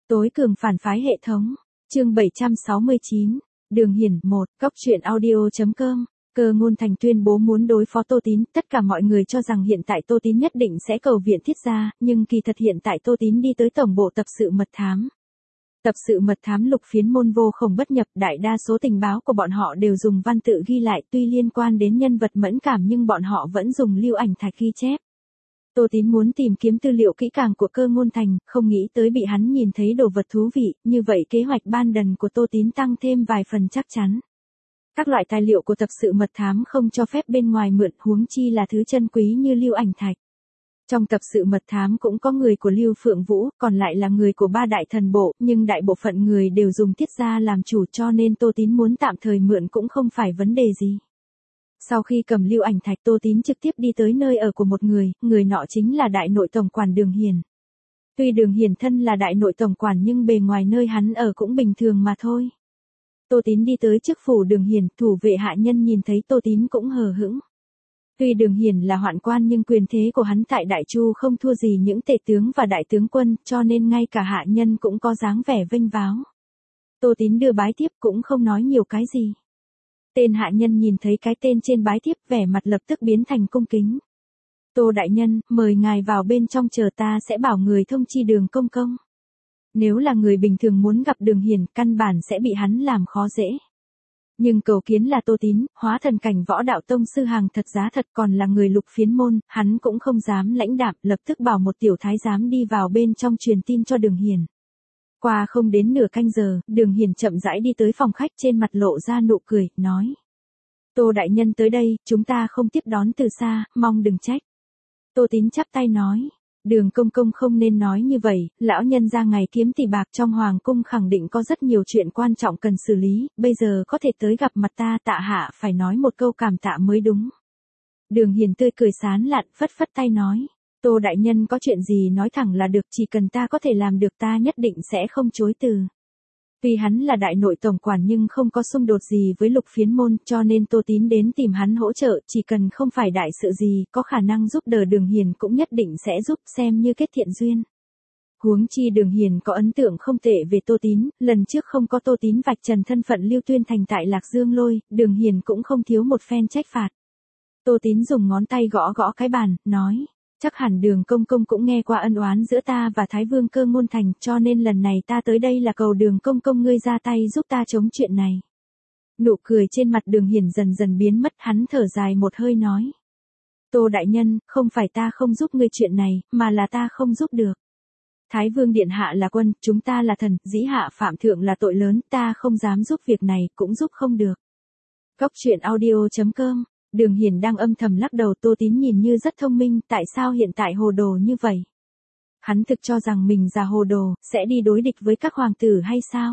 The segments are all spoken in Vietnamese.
Tối cường phản phái hệ thống. Chương 769. Đường Hiển 1. Cóc truyện audio.com. Cơ Ngôn Thành tuyên bố muốn đối phó Tô Tín, tất cả mọi người cho rằng hiện tại Tô Tín nhất định sẽ cầu viện thiết gia, nhưng kỳ thật hiện tại Tô Tín đi tới tổng bộ tập sự mật thám. Tập sự mật thám Lục Phiến Môn vô không bất nhập, đại đa số tình báo của bọn họ đều dùng văn tự ghi lại, tuy liên quan đến nhân vật mẫn cảm nhưng bọn họ vẫn dùng lưu ảnh thạch ghi chép. Tô Tín muốn tìm kiếm tư liệu kỹ càng của Cơ Ngôn Thành, không nghĩ tới bị hắn nhìn thấy đồ vật thú vị, như vậy kế hoạch ban đần của Tô Tín tăng thêm vài phần chắc chắn. Các loại tài liệu của tập sự mật thám không cho phép bên ngoài mượn, huống chi là thứ chân quý như lưu ảnh thạch. Trong tập sự mật thám cũng có người của Lưu Phượng Vũ, còn lại là người của ba đại thần bộ, nhưng đại bộ phận người đều dùng thiết gia làm chủ, cho nên Tô Tín muốn tạm thời mượn cũng không phải vấn đề gì. Sau khi cầm lưu ảnh thạch, Tô Tín trực tiếp đi tới nơi ở của một người nọ chính là đại nội tổng quản Đường Hiển. Tuy Đường Hiển thân là đại nội tổng quản nhưng bề ngoài nơi hắn ở cũng bình thường mà thôi. Tô Tín đi tới trước phủ Đường Hiển, thủ vệ hạ nhân nhìn thấy Tô Tín cũng hờ hững. Tuy Đường Hiển là hoạn quan nhưng quyền thế của hắn tại Đại Chu không thua gì những tể tướng và đại tướng quân, cho nên ngay cả hạ nhân cũng có dáng vẻ vênh váo. Tô Tín đưa bái tiếp cũng không nói nhiều cái gì. Tên hạ nhân nhìn thấy cái tên trên bái tiếp, vẻ mặt lập tức biến thành cung kính. Tô đại nhân, mời ngài vào bên trong chờ, ta sẽ bảo người thông chi Đường công công. Nếu là người bình thường muốn gặp Đường Hiển, căn bản sẽ bị hắn làm khó dễ. Nhưng cầu kiến là Tô Tín, hóa thần cảnh võ đạo tông sư hàng thật giá thật, còn là người Lục Phiến Môn, hắn cũng không dám lãnh đạm, lập tức bảo một tiểu thái giám đi vào bên trong truyền tin cho Đường Hiển. Qua không đến nửa canh giờ, Đường Hiển chậm rãi đi tới phòng khách, trên mặt lộ ra nụ cười, nói. Tô đại nhân tới đây, chúng ta không tiếp đón từ xa, mong đừng trách. Tô Tín chắp tay nói. Đường công công không nên nói như vậy, lão nhân ra ngày kiếm tỷ bạc trong hoàng cung khẳng định có rất nhiều chuyện quan trọng cần xử lý, bây giờ có thể tới gặp mặt ta, tạ hạ phải nói một câu cảm tạ mới đúng. Đường Hiển tươi cười sán lạn, phất phất tay nói. Tô đại nhân có chuyện gì nói thẳng là được, chỉ cần ta có thể làm được ta nhất định sẽ không chối từ. Tuy hắn là đại nội tổng quản nhưng không có xung đột gì với Lục Phiến Môn, cho nên Tô Tín đến tìm hắn hỗ trợ, chỉ cần không phải đại sự gì, có khả năng giúp đỡ Đường Hiển cũng nhất định sẽ giúp, xem như kết thiện duyên. Huống chi Đường Hiển có ấn tượng không tệ về Tô Tín, lần trước không có Tô Tín vạch trần thân phận Lưu Tuyên Thành tại Lạc Dương Lôi, Đường Hiển cũng không thiếu một phen trách phạt. Tô Tín dùng ngón tay gõ gõ cái bàn, nói. Chắc hẳn Đường công công cũng nghe qua ân oán giữa ta và Thái Vương Cơ Ngôn Thành, cho nên lần này ta tới đây là cầu Đường công công ngươi ra tay giúp ta chống chuyện này. Nụ cười trên mặt Đường Hiển dần dần biến mất, hắn thở dài một hơi nói. Tô đại nhân, không phải ta không giúp ngươi chuyện này, mà là ta không giúp được. Thái Vương điện hạ là quân, chúng ta là thần, dĩ hạ phạm thượng là tội lớn, ta không dám giúp việc này, cũng giúp không được. Cóc truyện audio.com. Đường Hiển đang âm thầm lắc đầu, Tô Tín nhìn như rất thông minh, tại sao hiện tại hồ đồ như vậy? Hắn thực cho rằng mình già hồ đồ, sẽ đi đối địch với các hoàng tử hay sao?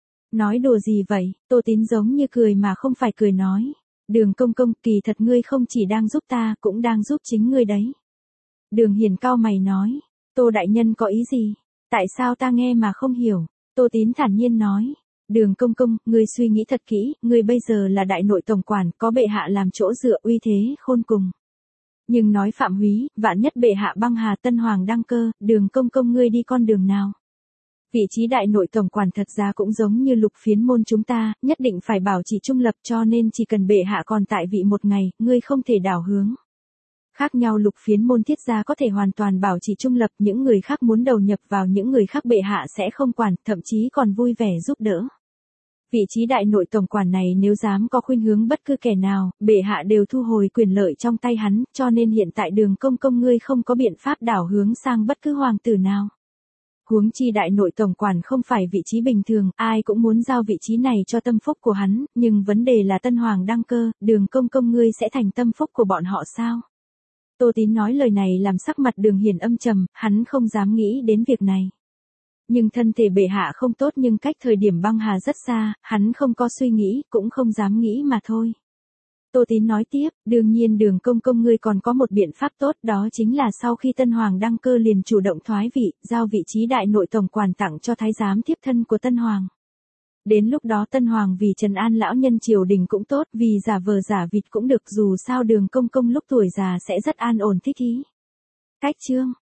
Nói đùa gì vậy? Tô Tín giống như cười mà không phải cười nói. Đường công công, kỳ thật ngươi không chỉ đang giúp ta, cũng đang giúp chính ngươi đấy. Đường Hiển cau mày nói. Tô đại nhân có ý gì? Tại sao ta nghe mà không hiểu? Tô Tín thản nhiên nói. Đường công công, ngươi suy nghĩ thật kỹ, ngươi bây giờ là đại nội tổng quản, có bệ hạ làm chỗ dựa, uy thế khôn cùng. Nhưng nói phạm húy, vạn nhất bệ hạ băng hà tân hoàng đăng cơ, Đường công công ngươi đi con đường nào? Vị trí đại nội tổng quản thật ra cũng giống như Lục Phiến Môn chúng ta, nhất định phải bảo trì trung lập, cho nên chỉ cần bệ hạ còn tại vị một ngày, ngươi không thể đảo hướng. Khác nhau Lục Phiến Môn thiết gia có thể hoàn toàn bảo trì trung lập, những người khác muốn đầu nhập vào những người khác bệ hạ sẽ không quản, thậm chí còn vui vẻ giúp đỡ. Vị trí đại nội tổng quản này nếu dám có khuynh hướng bất cứ kẻ nào, bệ hạ đều thu hồi quyền lợi trong tay hắn, cho nên hiện tại Đường công công ngươi không có biện pháp đảo hướng sang bất cứ hoàng tử nào. Huống chi đại nội tổng quản không phải vị trí bình thường, ai cũng muốn giao vị trí này cho tâm phúc của hắn, nhưng vấn đề là tân hoàng đăng cơ, Đường công công ngươi sẽ thành tâm phúc của bọn họ sao? Tô Tín nói lời này làm sắc mặt Đường Hiển âm trầm, hắn không dám nghĩ đến việc này. Nhưng thân thể bệ hạ không tốt, nhưng cách thời điểm băng hà rất xa, hắn không có suy nghĩ, cũng không dám nghĩ mà thôi. Tô Tín nói tiếp, đương nhiên Đường công công ngươi còn có một biện pháp tốt, đó chính là sau khi tân hoàng đăng cơ liền chủ động thoái vị, giao vị trí đại nội tổng quản tặng cho thái giám tiếp thân của tân hoàng. Đến lúc đó tân hoàng vì trấn an lão nhân triều đình cũng tốt, vì giả vờ giả vịt cũng được, dù sao Đường công công lúc tuổi già sẽ rất an ổn thích ý. Cách chương